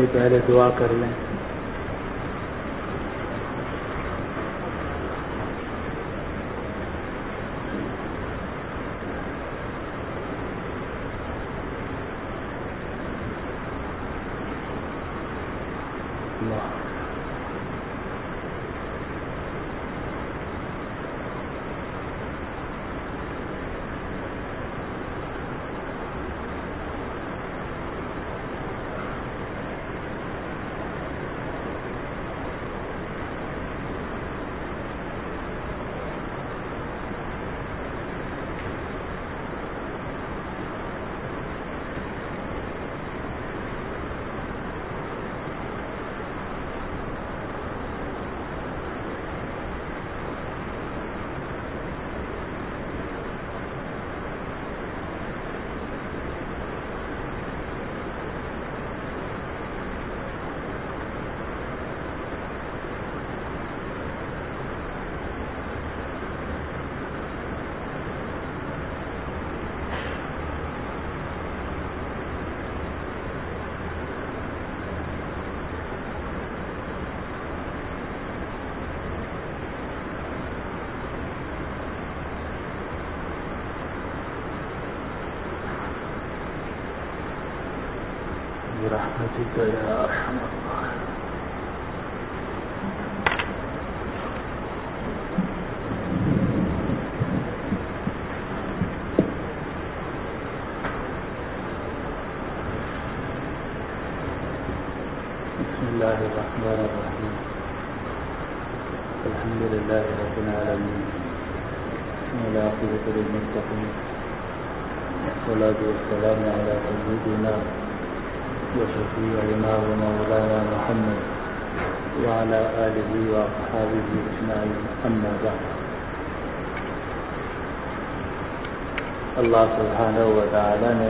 پہلے دعا کر لیں. برحمتك يا أرحم الراحمين. بسم الله الرحمن الرحيم. الحمد لله رب العالمين والعاقبة للمتقين والصلاة والسلام على سيدنا وشفيعنا ومولانا محمد وعلى آله وأصحابه أجمعين. أما بعد. اللہ سبحانہ و تعالی نے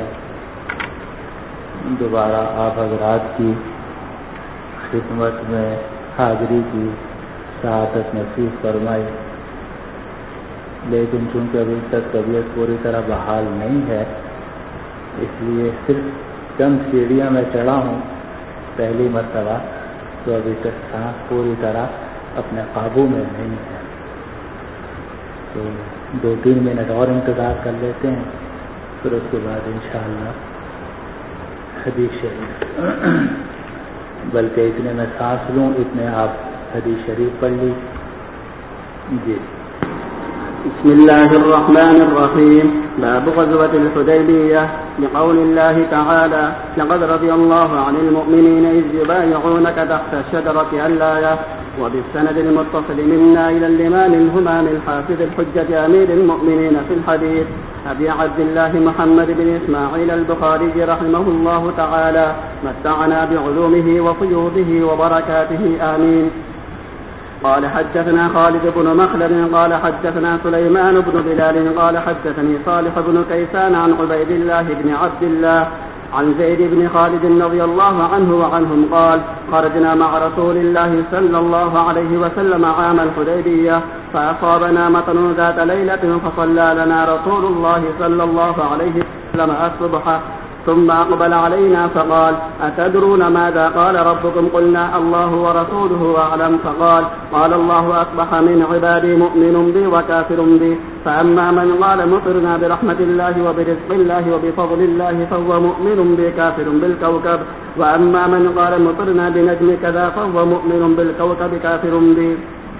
دوبارہ آپ حضرات کی خدمت میں حاضری کی سعادت نصیب فرمائی، لیکن چونکہ ابھی تک طبیعت پوری طرح بحال نہیں ہے، اس لیے صرف چند سیڑھیاں میں چڑھا ہوں پہلی مرتبہ، تو ابھی تک سانس پوری طرح اپنے قابو میں نہیں ہے، تو 2-3 منٹ اور انتظار کر لیتے ہیں، پھر اس کے بعد انشاءاللہ حدیث شریف، بلکہ اتنے میں سانس لوں اتنے آپ حدیث شریف پڑھ لی. جی. بسم الله الرحمن الرحيم. باب غزوة الحديبية. لقول الله تعالى: لقد رضي الله عن المؤمنين إذ يبايعونك تحت الشجرة الآية. وبالسند المتصل منا إلى الإمام الهمام الحافظ الحجة أمير المؤمنين في الحديث أبي عبد الله محمد بن إسماعيل البخاري رحمه الله تعالى، متعنا بعلومه وفيوضه وبركاته آمين. قال حدثنا خالد بن مخلد قال حدثنا سليمان بن بلال قال حدثني صالح بن كيسان عن عبيد الله بن عبد الله عن زيد بن خالد رضي الله عنه وعنهم قال: خرجنا مع رسول الله صلى الله عليه وسلم عام الحديبية، فأصابنا مطر ذات ليلة، فصلى لنا رسول الله صلى الله عليه وسلم الصبح، ثم أقبل علينا فقال: أتدرون ماذا قال ربكم؟ قلنا: الله ورسوله أعلم. فقال: قال الله: أصبح من عبادي مؤمن بي وكافر بي، فأما من قال مطرنا برحمة الله وبرزق الله وبفضل الله فهو مؤمن بي كافر بالكوكب، وأما من قال مطرنا بنجم كذا فهو مؤمن بالكوكب كافر بي.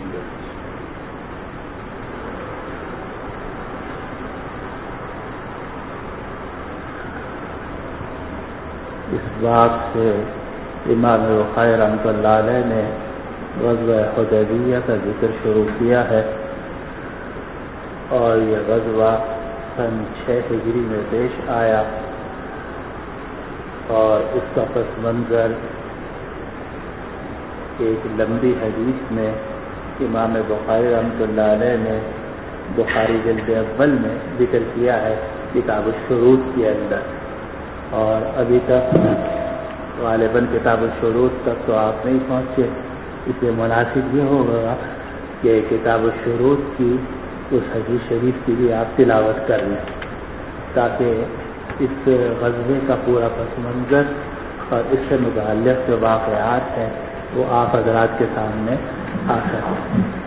اس بات سے امام بخاری رحمۃ اللہ علیہ نے غزوہ حدیبیہ کا ذکر شروع کیا ہے، اور یہ غزوہ سن 6 ہجری میں پیش آیا، اور اس کا پس منظر ایک لمبی حدیث میں امام بخاری رحمۃ اللہ علیہ نے بخاری جلد اول میں ذکر کیا ہے کتاب الشروط کے اندر، اور ابھی تک غالباً کتاب الشروط تک تو آپ نہیں پہنچے، اس لیے مناسب یہ ہوگا کہ کتاب الشروط کی اس حدیث شریف کی بھی آپ تلاوت کر لیں، تاکہ اس غزوے کا پورا پس منظر اور اس سے متعلق جو واقعات ہیں وہ آپ حضرات کے سامنے آ سکیں.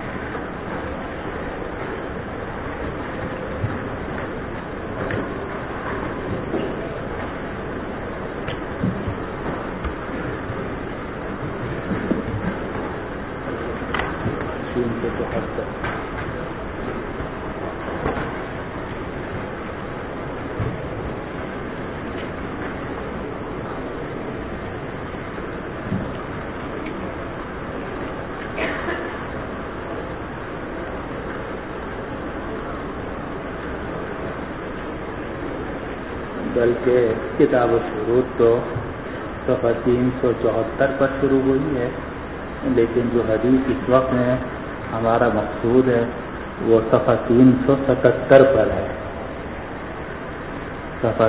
بلکہ کتاب الشروط تو صفحہ 374 پر شروع ہوئی ہے، لیکن جو حدیث اس وقت میں ہمارا مقصود ہے وہ صفحہ 377 پر ہے. صفحہ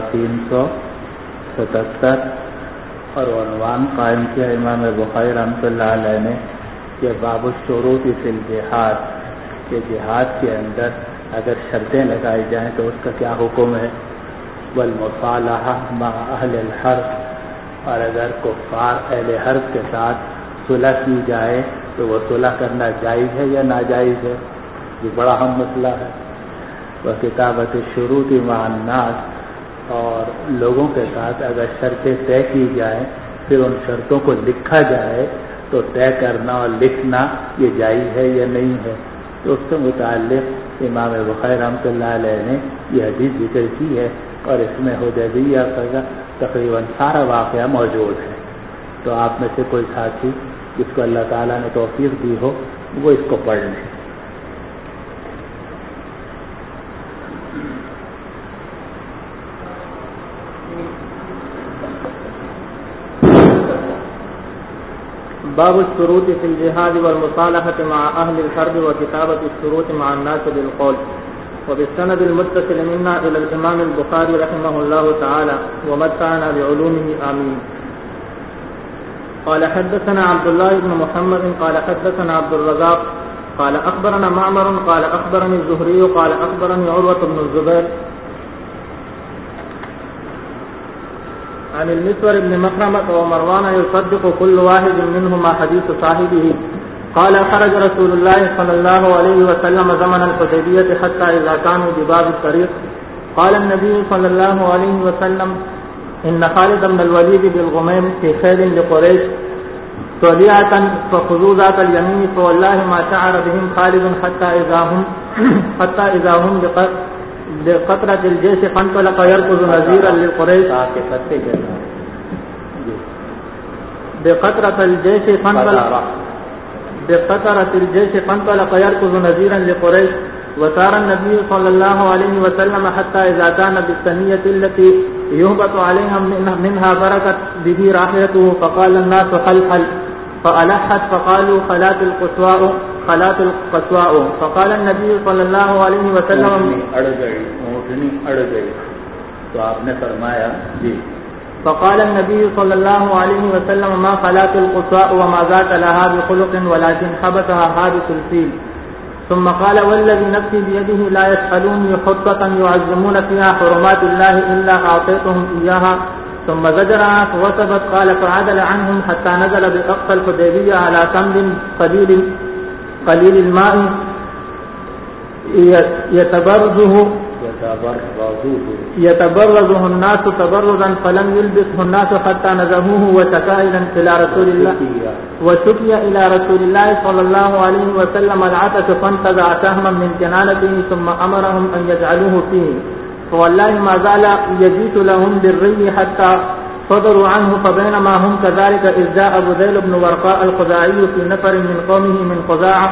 377 اور عنوان قائم کیا امام بخاری رحمۃ اللہ علیہ نے کہ باب الشروط فی الجہاد، کہ جہاد کے اندر اگر شرطیں لگائی جائیں تو اس کا کیا حکم ہے. والمصالحہ مع اہل الحرب، اور اگر کفار اہل حرب کے ساتھ صلح کی جائے تو وہ صلح کرنا جائز ہے یا ناجائز ہے، یہ بڑا اہم مسئلہ ہے. وکتابۃ الشروط مع الناس، اور لوگوں کے ساتھ اگر شرطیں طے کی جائیں پھر ان شرطوں کو لکھا جائے تو طے کرنا اور لکھنا یہ جائز ہے یا نہیں ہے. تو اس سے متعلق امام بخاری رحمۃ اللہ علیہ نے یہ حدیث ذکر کی ہے، اور اس میں حدیبیہ کا تقریباً سارا واقعہ موجود ہے. تو آپ میں سے کوئی ساتھی جس کو اللہ تعالیٰ نے توفیق دی ہو وہ اس کو پڑھ لیں. باب الشروط في الجهاد والمصالحة مع أهل الحرب وكتابة الشروط مع الناس بالقول. وبالسند المتصل منا إلى الإمام البخاري رحمه الله تعالى ومتعنا بعلومه آمين. قال حدثنا عبد الله بن محمد قال حدثنا عبد الرزاق قال أخبرنا معمر قال أخبرني الزهري قال أخبرني عروة بن الزبير عن المسور بن مخرمة ومروان يصدق كل واحد منهما حديث صاحبه قال خرج رسول الله صلى الله عليه وسلم زمن الحديبية حتى إذا كانوا بباب الطريق قال النبي صلى الله عليه وسلم إن خالد بن الوليد بالغميم في خيل لقريش طليعة فخذوا ذات اليمين فوالله ما شعر بهم خالد حتى إذا هم بقطرة الجيش فانطلق يركض نذيرا لقريش بقطرة الجيش فانطلق يركض نذيرا لقريش وسار النبي صلى الله عليه وسلم حتى إذا كان بالثنية التي يهبط عليها منها بركت به راحلته فقال الناس حلحل فألحت فقالوا خلات القسواء فقال النبي صلى الله عليه وسلم اڑ گئی تو آپ نے فرمایا جی. فقال النبي صلى الله عليه وسلم ما خلات القسواء وما ذات لها بخلق ولكن حبسها حابس الفيل. ثم قال والذي نفسي بيده لا يسألوني خطة يعظمون فيها حرمات الله إلا أعطيتهم إياها. ثم زجرها فوثبت قال فعدل عنهم حتى نزل بأقصى الحديبية على تمر قليل الماء يتبرزه الناس تبرزا فلم يلبسه الناس حتى نزهوه وشكى إلى رسول الله صلى الله عليه وسلم العطش فانتزع سهما من كنانته ثم أمرهم أن يجعلوه فيه فوالله ما زال يجيت لهم بالري حتى صدروا عنه فبينما هم كذلك إذ جاء بذيل بن ورقاء الخزاعي في نفر من قومه من خزاعة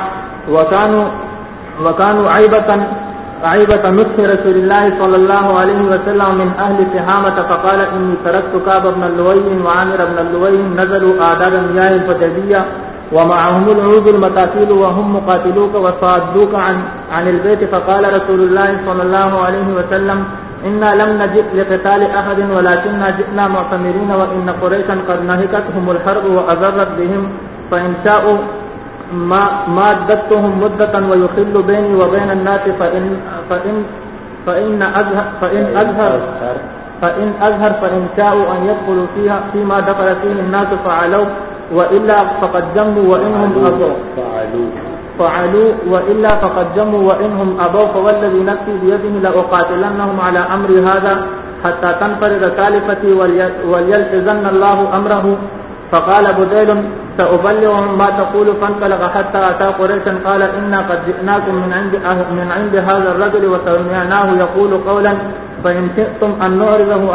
وكانوا عيبة نصح رسول الله صلى الله عليه وسلم من أهل تهامة فقال إني تركت كعب بن اللوي وعامر بن اللوي نزلوا آداب مياه الحديبية ومعهم العود المتاكيل وهم مقاتلوك وصادوك عن البيت فقال رسول الله صلى الله عليه وسلم إنا لم نجئ لقتال أحد ولكننا جئنا معتمرين وإن قريشا قد نهكتهم الحرب وأضرت بهم فإن شاءوا مادتهم مدة ويخل بيني وبين الناس فإن فإن أظهر فإن شاءوا أن يدخلوا فيما دخل فيه الناس فعلوا وإلا فقد جموا وإنهم أبوا فعلوا وإلا فقد جموا وإنهم أبوا فوالذي نفسي بيده لأقاتلنهم على أمر هذا حتى تنفرد سالفتي وليلتزن الله أمره. فقال بديل سأبلغهم ما تقول. فانطلق حتى أتى قريشا قال إنا قد جئناكم من عند هذا الرجل وسمعناه يقول قولا فإن شئتم أن نعرضه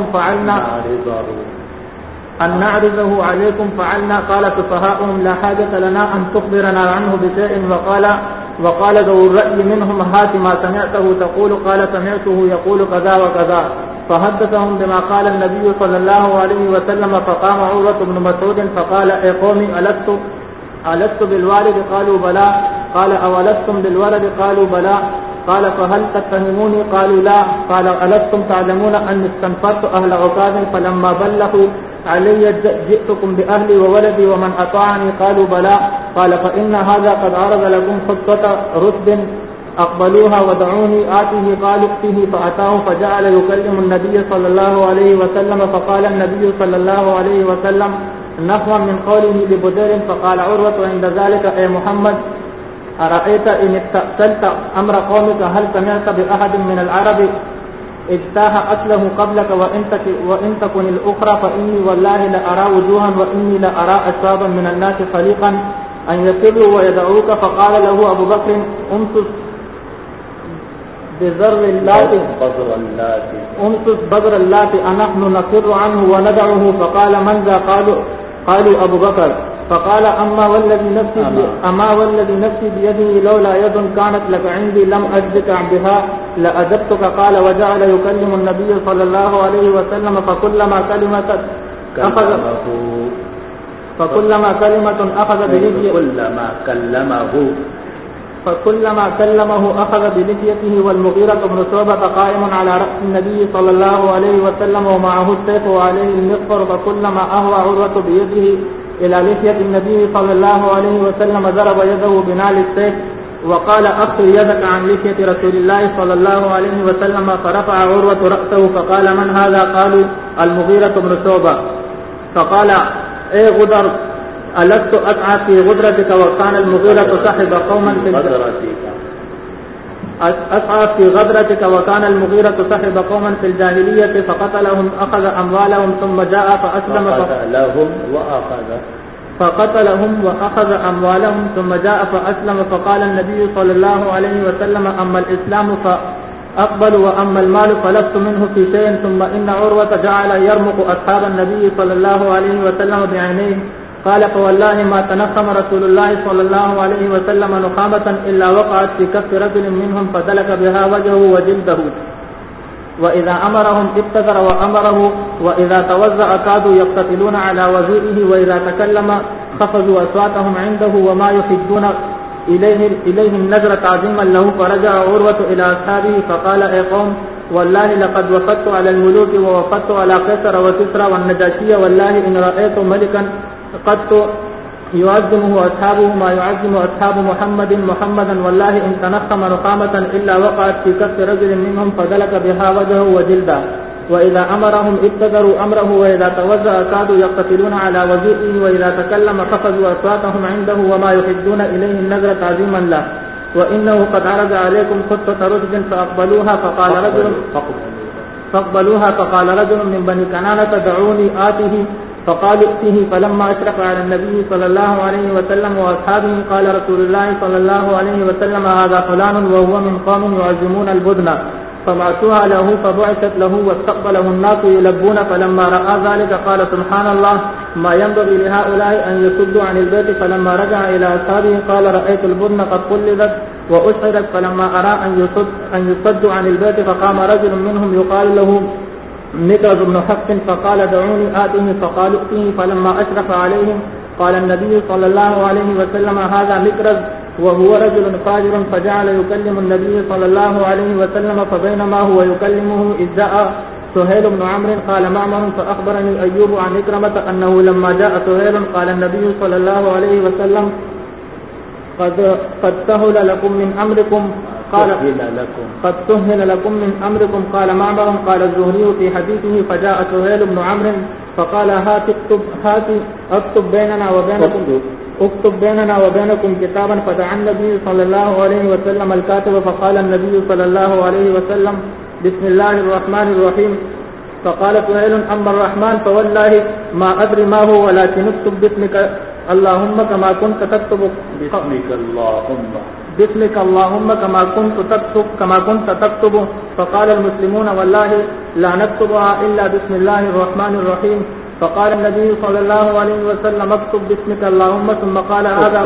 عليكم فعلنا. قال سفهاؤهم لا حاجة لنا أن تخبرنا عنه بشيء. وقال ذو الرأي منهم هات ما سمعته تقول. قال سمعته يقول كذا وكذا. فحدثهم بما قال النبي صلى الله عليه وسلم. فقام عروة بن مسعود فقال أي قوم ألست بالوالد؟ قالوا بلى. قال أولستم بالولد؟ قالوا بلى. قال فهل تتهموني؟ قالوا لا. قال ألستم تعلمون أن استنفرت أهل عكاظ فلما بلغوا علي جئتكم بأهلي وولدي ومن أطاعني؟ قالوا بلى. قال فإن هذا قد عرض لكم خطة رشد أقبلوها ودعوني آته. قالوا ائته. فأتاه فجعل يكلم النبي صلى الله عليه وسلم. فقال النبي صلى الله عليه وسلم نحوا من قوله لبدير. فقال عروة عند ذلك أي محمد أرأيت إن استأصلت أمر قومك هل سمعت بأحد من العرب اجتاح أصله قبلك وإن تكن الأخرى فإني والله لأرى وجوها وإني لأرى أشرابا من الناس خليقا أن يسروا ويدعوك. فقال له أبو بكر أمسس بدر اللات أنحن نقر عنه وندعه. فقال من ذا؟ قالوا أبو بكر. فقال أما والذي نفسي بيده لولا يد كانت لك عندي لم أجدك بها لأجبتك. قال وجعل يكلم النبي صلى الله عليه وسلم. فكلما كلمه أخذ بلحيته. والمغيرة بن شعبة قائم على رأس النبي صلى الله عليه وسلم ومعه السيف وعليه المغفر. فكلما أهوى عروة بيده إلى لحية النبي صلى الله عليه وسلم ضرب يده بنال السيف وقال أخر يدك عن لحية رسول الله صلى الله عليه وسلم. فرفع عروة رأسه فقال من هذا؟ قالوا المغيرة بن شعبة. فقال أي غدر ألست أسعى في غدرتك وكان المغيرة صاحب قوما في الجاهلية فقتلهم أخذ أموالهم ثم جاء فأسلم فقال النبي صلى الله عليه وسلم أما الإسلام فأقبل وأما المال فلست منه في شيء. ثم إن عروة جعل يرمق أصحاب النبي صلى الله عليه وسلم بعينيه. قال فوالله ما تنخم رسول الله صلى الله عليه وسلم نخامة إلا وقعت في كف رجل منهم فدلك بها وجهه وجلده. وإذا أمرهم ابتدر وأمره وإذا توزع كادوا يقتتلون على وزيره وإذا تكلم خفضوا أصواتهم عنده وما يحدون إليهم نظرة تعظيما له. فرجع عروة إلى أصحابه فقال أي قوم والله لقد وفدت على الملوك ووفدت على قيصر وكسرى والنجاشية. والله إن رأيت ملكا قد يعظمه أصحابه ما يعظم أصحاب محمدا والله إن تنخم نخامة إلا وقعت في كف رجل منهم فدلك بها وجهه وجلده. وإذا أمرهم ابتدروا أمره وإذا توزع كادوا يقتتلون على وزيره وإذا تكلم خفضوا أصواتهم عنده وما يحدون إليه النظر تعظيما له. وإنه قد عرض عليكم خطة رشد فقال رجل من بني كنانة دعوني آته. فقالوا ائته. فلما أشرف على النبي صلى الله عليه وسلم وأصحابه قال رسول الله صلى الله عليه وسلم هذا فلان وهو من قوم يعظمون البدن. فبعثوها له فبعثت له واستقبله الناس يلبون. فلما رأى ذلك قال سبحان الله ما ينبغي لهؤلاء أن يصدوا عن البيت. فلما رجع إلى أصحابه قال رأيت البدن قد قلدت وأشهدت. فلما أرى أن يصدوا عن البيت فقام رجل منهم يقال له مكرز بن حق فقال دعوني آته. فقالوا ائته. فلما أشرف عليهم قال النبي صلى الله عليه وسلم هذا مكرز وهو رجل فاجر. فجعل يكلم النبي صلى الله عليه وسلم. فبينما هو يكلمه إذ جاء سهيل بن عمرو قال معمر فأخبرني أيوب عن إكرمة أنه لما جاء سهيل قال النبي صلى الله عليه وسلم قد سهل لكم من أمركم قال لكم قد سهل لكم من أمركم. قال معمر قال الزهري في حديثه فجاء سهيل بن عمرو فقال اكتب بيننا وبينكم كتابا. فدعا النبي صلى الله عليه وسلم الكاتب فقال النبي صلى الله عليه وسلم بسم الله الرحمن الرحيم. فقال سهيل أما الرحمن فوالله ما أدري ما هو ولكن اكتب باسمك اللهم كما كنت تكتب باسمك اللهم كما كنت تكتب. فقال المسلمون والله لا نكتبها إلا بسم الله الرحمن الرحيم. فقال النبي صلى الله عليه وسلم اكتب باسمك اللهم ثم قال هذا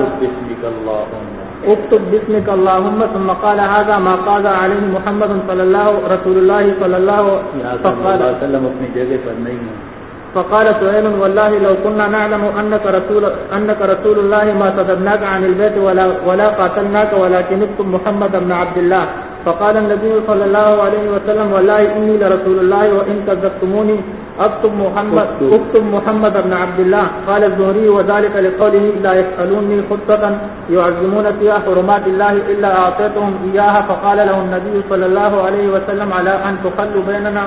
اكتب باسمك اللهم ثم قال هذا ما قال عليه محمد رسول الله صلى الله عليه وسلم اپنی جگہ پر نہیں ہے. فقال سهيل والله لو كنا نعلم أنك رسول الله ما صددناك عن البيت ولا قاتلناك ولكن اكتب محمد بن عبد الله. فقال النبي صلى الله عليه وسلم والله إني لرسول الله وإن كذبتموني اكتب محمد بن عبد الله. قال الزهري وذلك لقوله لا يسألوني خطة يعظمون فيها حرمات الله إلا أعطيتهم إياها. فقال له النبي صلى الله عليه وسلم على أن تخلوا بيننا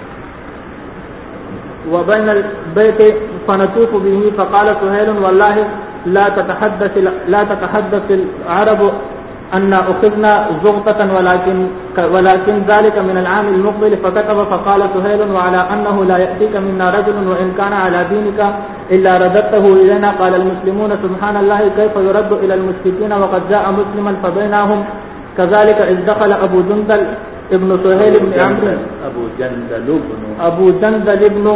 وبين البيت فنطوف به. فقال سهيل والله لا تتحدث العرب أن أخذنا زغطة ولكن ذلك من العام المقبل. فكتب. فقال سهيل وعلى أنه لا يأتيك منا رجل وإن كان على دينك إلا رددته إلينا. قال المسلمون سبحان الله كيف يرد إلى المشركين وقد جاء مسلما. فبينهم كذلك إذ دخل أبو جندل ابن سهيل بن عمرو أبو جندل بن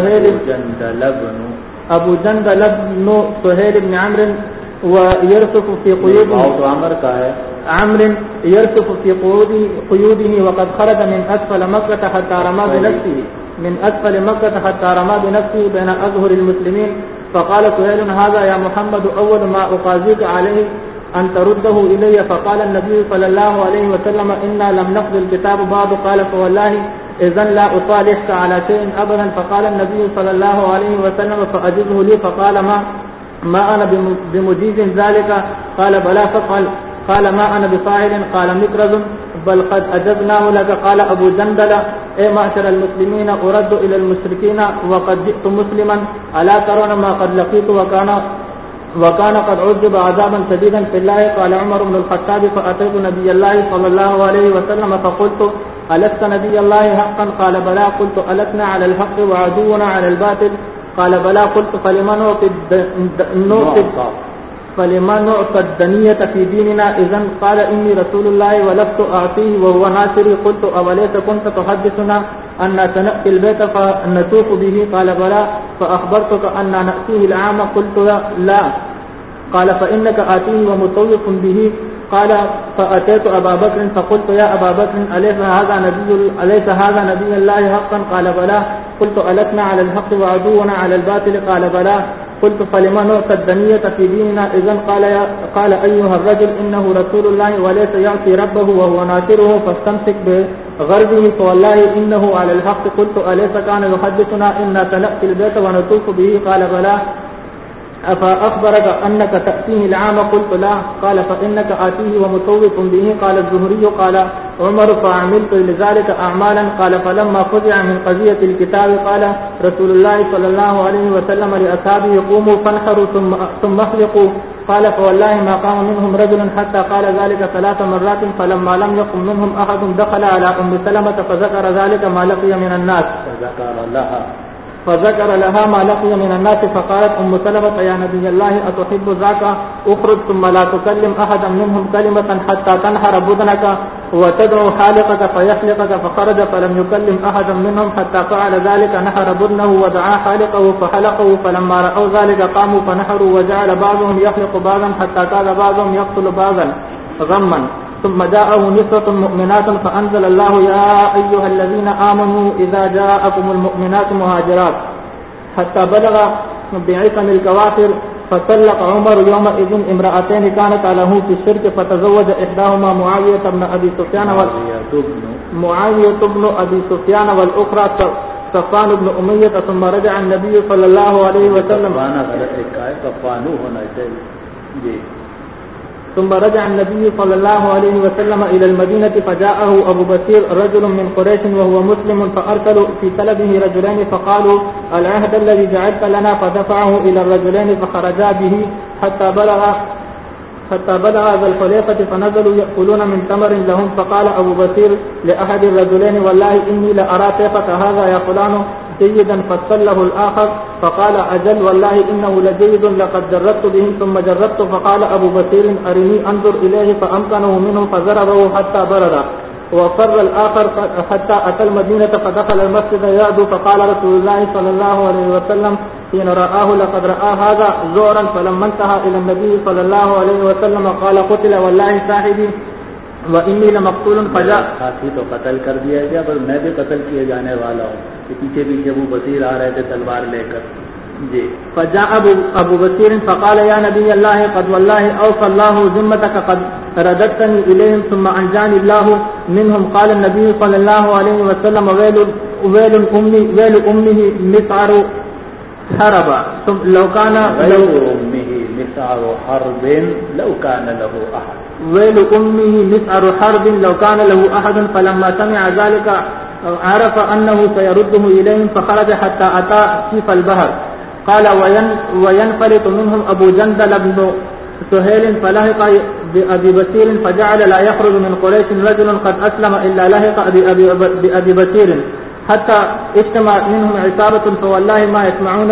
سهيل بن عمرو ويرسف في قيوده يرسف في قيوده وقد خرج من أسفل مكة حتى رمى بنفسه بين أظهر المسلمين. فقال سهيل هذا يا محمد أول ما أقاضيك عليه أن ترده إلي. فقال النبي صلى الله عليه وسلم إنا لم نقض الكتاب بعد. قال فوالله إذن لا أصالحك على شيء أبدا. فقال النبي صلى الله عليه وسلم فأجزه لي. فقال ما أنا بمجيز ذلك. قال بلا فقال. قال ما أنا بفاعل. قال مكرز بل قد أجزناه لك. قال أبو جندل أي معشر المسلمين أرد إلى المشركين وقد جئت مسلما ألا ترون ما قد لقيت وكان قد عذب عذابا شديدا في الله. قال عمر بن الخطاب فأتيت نبي الله صلى الله عليه وسلم فقلت ألست نبي الله حقا؟ قال بلى. قلت ألسنا على الحق وعدونا على الباطل؟ قال بلى. قلت فلما نعطى الدنية في ديننا إذن؟ قال إني رسول الله ولست أعطيه وهو ناصري. قلت أوليس كنت تحدثنا أن سنأتي البيت فنتوف به؟ قال بلى. فأخبرتك أن نأتيه العام؟ قلت لا. قال فإنك آتيه ومطوف به. قال فأتيت أبا بكر فقلت يا أبا بكر أليس هذا نبي الله حقا؟ قال بلى. قلت ألسنا على الحق وعدونا على الباطل؟ قال بلى. قلت فلما نعطى الدنية في ديننا إذن؟ قال أيها الرجل إنه رسول الله وليس يعصي ربه وهو ناصره فاستمسك بغربه فوالله إنه على الحق. قلت أليس كان يحدثنا إنا سنأتي البيت ونطوف به؟ قال بلى. أفأخبرك أنك تأتيه العام؟ قلت لا. قال فإنك آتيه ومطوف به. قال الزهري قال عمر فعملت لذلك أعمالا. قال فلما فزع من قضية الكتاب قال رسول الله صلى الله عليه وسلم لأصحابه قوموا فانحروا ثم احلقوا. قال فوالله ما قام منهم رجل حتى قال ذلك 3 مرات. فلما لم يقم منهم أحد دخل على أم سلمة فذكر ذلك ما لقي من الناس فذكر لها ما لقي من الناس. فقالت أم سلمة يا نبي الله أتحب ذاك؟ أخرج ثم لا تكلم أحدا منهم كلمة حتى تنحر بدنك وتدعو حالقك فيحلقك. فخرج فلم يكلم أحدا منهم حتى فعل ذلك. نحر بدنه ودعا حالقه فحلقه. فلما رأوا ذلك قاموا فنحروا وجعل بعضهم يحلق بعضا حتى كاد بعضهم يقتل بعضا غما. ثم جاءه نسوة مؤمنات فأنزل الله يا أيها الذين آمنوا إذا جاءكم المؤمنات مهاجرات حتى بلغ بعثم الكوافر. فطلق عمر يومئذ امرأتين كانت له في الشرك فتزوج إحداهما معاوية بن أبي سفيان والأخرى صفوان بن أمية. ثم رجع النبي صلى الله عليه وسلم ثم رجع النبي صلى الله عليه وسلم إلى المدينة فجاءه أبو بصير رجل من قريش وهو مسلم فأرسلوا في طلبه رجلين فقالوا العهد الذي جعلت لنا فدفعه إلى الرجلين فخرجا به حتى بلغ ذا الحليفة فنزلوا يأكلون من تمر لهم فقال أبو بصير لأحد الرجلين والله إني لأرى كيفك هذا يا فلان جيدا فصله الآخر فقال أجل والله إنه لجيد لقد جربت به ثم جربت فقال أبو بصير أرني أنظر إليه فأمكنه منه فضربه حتى برد وفر الآخر حتى أتى المدينة فدخل المسجد يعدو فقال رسول الله صلى الله عليه وسلم حين رآه لقد رأى هذا زورا فلما انتهى إلى النبي صلى الله عليه وسلم قال قتل والله صاحبي وإني لمقتول فجاء ساتھی تو قتل کر دیا گیا پر میں بھی قتل کیے جانے والا ہوں. پیچھے پیچھے ابو بصیر آ رہے تھے تلوار لے کر. جی فجاء أبو بصير فقال يا نبي الله قد والله أوفى الله ذمتك قد رددتني إليهم ثم أنجاني الله منهم. قال النبي صلى الله عليه وسلم ويل أمه مسعر حرب لو كان أمه مسعر حرب لو كان له أحد ويل أمه مسعر حرب لو كان له أحد. فلما سمع ذلك عرف أنه سيرده إليهم فخرج حتى أتى شيف البحر. قال وينفلت منهم أبو جندل بن سهيل فلحق بأبي بصير فجعل لا يخرج من قريش رجل قد أسلم إلا لحق بأبي بصير حتى اجتمع منهم عصابة فوالله ما يسمعون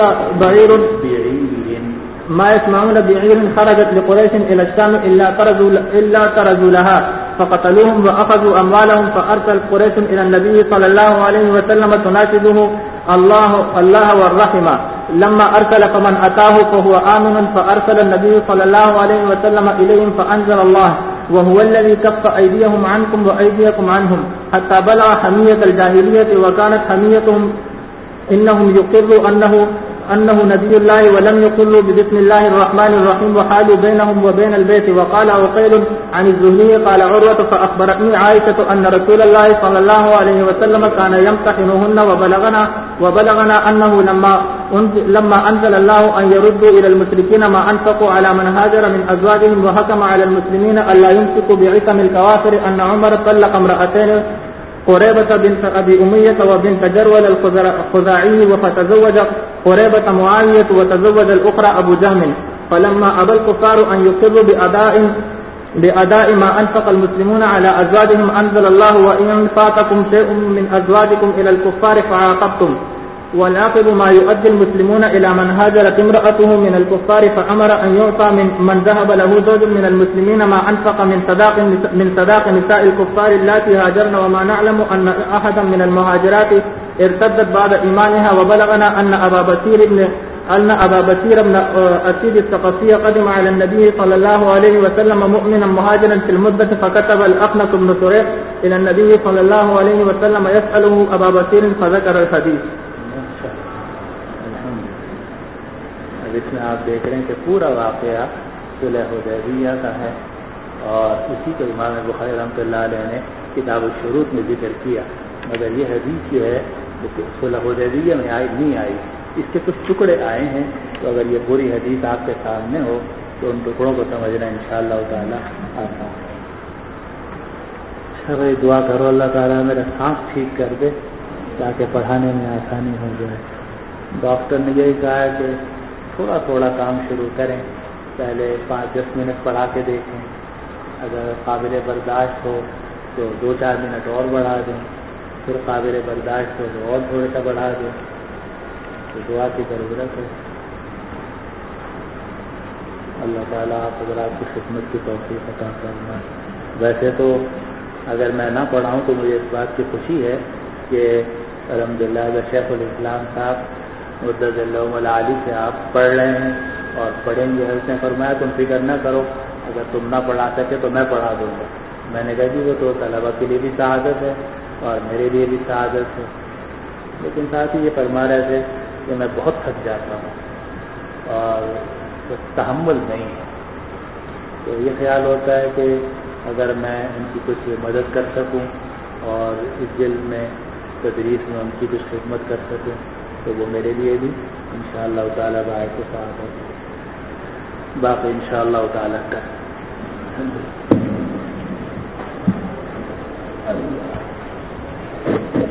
بعير خرجت لقريش إلى الشام إلا ترزوا لها فقتلوهم وأخذوا أموالهم. فأرسل قريش إلى النبي صلى الله عليه وسلم تناشده الله والرحمة. لما أرسل فمن أتاه فهو آمن فأرسل النبي صلى الله عليه وسلم إليهم فأنزل الله وهو الذي كف أيديهم عنكم وأيديكم عنهم حتى بلغ حمية الجاهلية وكانت حميتهم إنهم يقروا أنه نبي الله ولم يقروا بسم الله الرحمن الرحيم وحالوا بينهم وبين البيت. وقال عقيل عن الزهري قال عروة فأخبرتني عائشة أن رسول الله صلى الله عليه وسلم كان يمتحنهن وبلغنا أنه لما أنزل الله أن يردوا إلى المشركين ما أنفقوا على من هاجر من أزواجهم وحكم على المسلمين ألا يمسكوا بعثم الكوافر أن عمر طلق امرأتين قريبة بنت أبي أمية وبنت جرول الخزاعي فتزوج قريبة معاوية وتزوج الأخرى أبو جهم. فلما أبى الكفار أن يقروا بأداء ما أنفق المسلمون على أزواجهم أنزل الله وإن فاتكم شيء من أزواجكم إلى الكفار فعاقبتم والعاقب ما يؤدي المسلمون إلى من هاجرت امرأته من الكفار فأمر أن يعطى من ذهب له زوج من المسلمين ما أنفق من صداق نساء الكفار اللاتي هاجرن وما نعلم أن أحدا من المهاجرات ارتدت بعد إيمانها. وبلغنا أن أبا بصير بن أسيد الثقفي قدم على النبي صلى الله عليه وسلم مؤمنا مهاجرا في المدة فكتب الأخنس بن سريح إلى النبي صلى الله عليه وسلم يسأله أبا بصير فذكر الحديث. اس میں آپ دیکھ رہے ہیں کہ پورا واقعہ صلح حدیبیہ کا ہے اور اسی کو امام بخاری رحمۃ اللہ علیہ نے کتاب الشروط میں ذکر کیا. مگر یہ حدیث جو ہے صلح حدیبیہ میں نہیں آئی, اس کے کچھ ٹکڑے آئے ہیں. تو اگر یہ پوری حدیث آپ کے سامنے ہو تو ان ٹکڑوں کو سمجھنا انشاءاللہ تعالیٰ آسان. اچھا بھائی دعا کرو اللہ تعالیٰ میرا سانس ٹھیک کر دے تاکہ پڑھانے میں آسانی ہو جائے. ڈاکٹر نے یہی کہا ہے کہ تھوڑا تھوڑا کام شروع کریں, پہلے 5-10 منٹ پڑھا کے دیکھیں, اگر قابل برداشت ہو تو 2-4 منٹ اور بڑھا دیں, پھر قابل برداشت ہو تو اور تھوڑا سا بڑھا دیں. تو دعا کی ضرورت ہے. اللہ تعالیٰ آپ حضرات کی خدمت کی توفیق عطا فرمائے. ویسے تو اگر میں نہ پڑھاؤں تو مجھے اس بات کی خوشی ہے کہ الحمدللہ شیخ الاسلام صاحب مدد اللہ علی سے آپ پڑھ رہے ہیں اور پڑھیں گے. حضرت نے فرمایا تم فکر نہ کرو, اگر تم نہ پڑھا سکے تو میں پڑھا دوں گا. میں نے کہا جی وہ تو طلبہ کے لیے بھی سعادت ہے اور میرے لیے بھی سعادت ہے. لیکن ساتھ ہی یہ فرما رہے تھے کہ میں بہت تھک جاتا ہوں اور تحمل نہیں ہے. تو یہ خیال ہوتا ہے کہ اگر میں ان کی کچھ مدد کر سکوں اور اس جلد میں تدریس میں ان کی کچھ خدمت کر سکوں تو وہ میرے لیے بھی انشاءاللہ تعالیٰ باعث سعادت ہے. باقی انشاءاللہ تعالیٰ کا اللہ